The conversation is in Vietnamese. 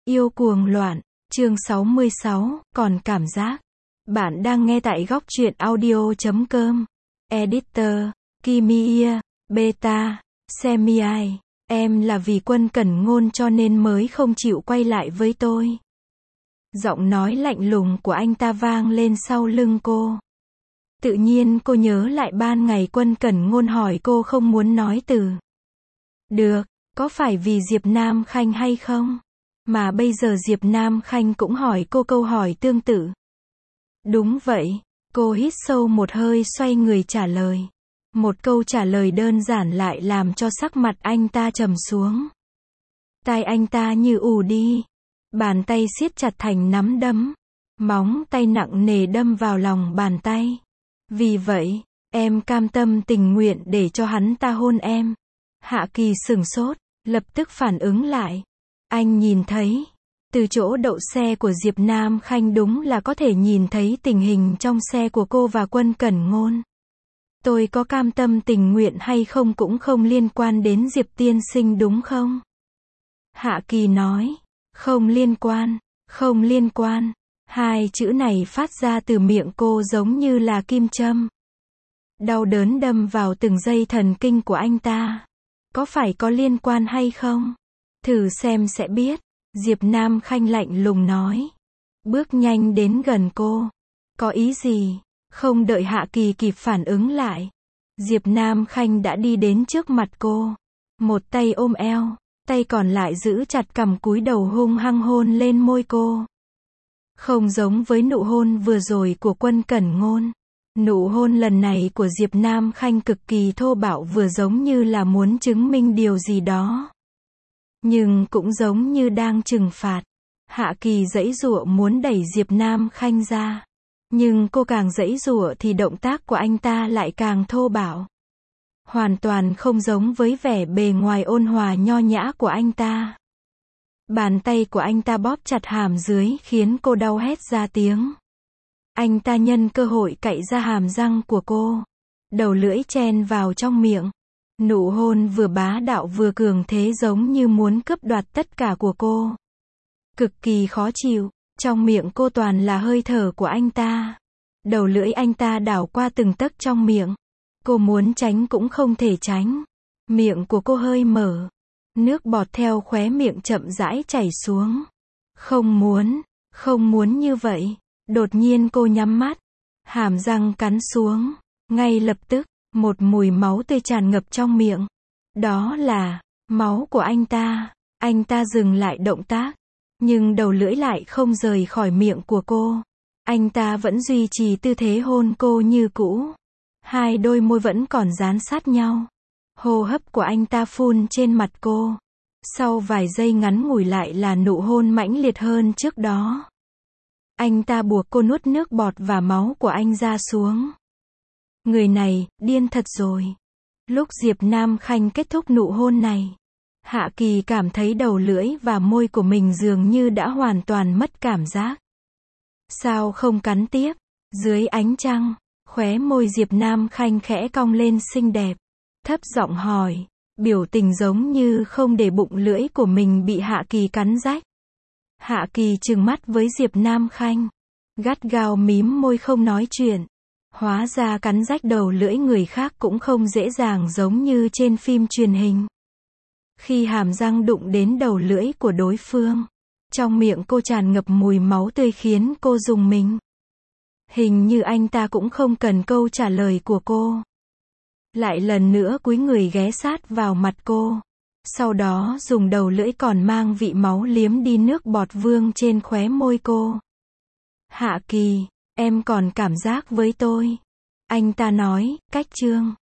Yêu cuồng loạn, chương 66, còn cảm giác. Bạn đang nghe tại góc truyện audio.com. Editor, Kimia, Beta, Semi. Em là vì Quân Cẩn Ngôn cho nên mới không chịu quay lại với tôi. Giọng nói lạnh lùng của anh ta vang lên sau lưng cô. Tự nhiên cô nhớ lại ban ngày Quân Cẩn Ngôn hỏi cô không muốn nói từ. Được, có phải vì Diệp Nam Khanh hay không? Mà bây giờ Diệp Nam Khanh cũng hỏi cô câu hỏi tương tự. Đúng vậy, cô hít sâu một hơi xoay người trả lời. Một câu trả lời đơn giản lại làm cho sắc mặt anh ta trầm xuống. Tai anh ta như ù đi. Bàn tay siết chặt thành nắm đấm. Móng tay nặng nề đâm vào lòng bàn tay. Vì vậy, em cam tâm tình nguyện để cho hắn ta hôn em. Hạ Kỳ sửng sốt, lập tức phản ứng lại. Anh nhìn thấy, từ chỗ đậu xe của Diệp Nam Khanh đúng là có thể nhìn thấy tình hình trong xe của cô và Quân Cẩn Ngôn. Tôi có cam tâm tình nguyện hay không cũng không liên quan đến Diệp tiên sinh đúng không? Hạ Kỳ nói, không liên quan, không liên quan. Hai chữ này phát ra từ miệng cô giống như là kim châm. Đau đớn đâm vào từng dây thần kinh của anh ta. Có phải có liên quan hay không? Thử xem sẽ biết. Diệp Nam Khanh lạnh lùng nói. Bước nhanh đến gần cô. Có ý gì? Không đợi Hạ Kỳ kịp phản ứng lại. Diệp Nam Khanh đã đi đến trước mặt cô. Một tay ôm eo, tay còn lại giữ chặt cằm cúi đầu hung hăng hôn lên môi cô. Không giống với nụ hôn vừa rồi của Quân Cẩn Ngôn. Nụ hôn lần này của Diệp Nam Khanh cực kỳ thô bạo vừa giống như là muốn chứng minh điều gì đó. Nhưng cũng giống như đang trừng phạt. Hạ Kỳ giãy giụa muốn đẩy Diệp Nam Khanh ra. Nhưng cô càng giãy giụa thì động tác của anh ta lại càng thô bạo. Hoàn toàn không giống với vẻ bề ngoài ôn hòa nho nhã của anh ta. Bàn tay của anh ta bóp chặt hàm dưới khiến cô đau hét ra tiếng. Anh ta nhân cơ hội cạy ra hàm răng của cô. Đầu lưỡi chen vào trong miệng. Nụ hôn vừa bá đạo vừa cường thế giống như muốn cướp đoạt tất cả của cô. Cực kỳ khó chịu, trong miệng cô toàn là hơi thở của anh ta. Đầu lưỡi anh ta đảo qua từng tấc trong miệng. Cô muốn tránh cũng không thể tránh. Miệng của cô hơi mở. Nước bọt theo khóe miệng chậm rãi chảy xuống. Không muốn như vậy. Đột nhiên cô nhắm mắt. Hàm răng cắn xuống. Ngay lập tức, một mùi máu tươi tràn ngập trong miệng. Đó là máu của anh ta. Anh ta dừng lại động tác. Nhưng đầu lưỡi lại không rời khỏi miệng của cô. Anh ta vẫn duy trì tư thế hôn cô như cũ. Hai đôi môi vẫn còn dán sát nhau. Hô hấp của anh ta phun trên mặt cô. Sau vài giây ngắn ngủi lại là nụ hôn mãnh liệt hơn trước đó. Anh ta buộc cô nuốt nước bọt và máu của anh ra xuống. Người này, điên thật rồi. Lúc Diệp Nam Khanh kết thúc nụ hôn này, Hạ Kỳ cảm thấy đầu lưỡi và môi của mình dường như đã hoàn toàn mất cảm giác. Sao không cắn tiếp? Dưới ánh trăng, khóe môi Diệp Nam Khanh khẽ cong lên xinh đẹp. Thấp giọng hỏi, biểu tình giống như không để bụng lưỡi của mình bị Hạ Kỳ cắn rách. Hạ Kỳ trừng mắt với Diệp Nam Khanh, gắt gao mím môi không nói chuyện. Hóa ra cắn rách đầu lưỡi người khác cũng không dễ dàng giống như trên phim truyền hình. Khi hàm răng đụng đến đầu lưỡi của đối phương, trong miệng cô tràn ngập mùi máu tươi khiến cô rùng mình. Hình như anh ta cũng không cần câu trả lời của cô. Lại lần nữa cúi người ghé sát vào mặt cô. Sau đó dùng đầu lưỡi còn mang vị máu liếm đi nước bọt vương trên khóe môi cô. Hạ Kỳ, em còn cảm giác với tôi. Anh ta nói, cách chương.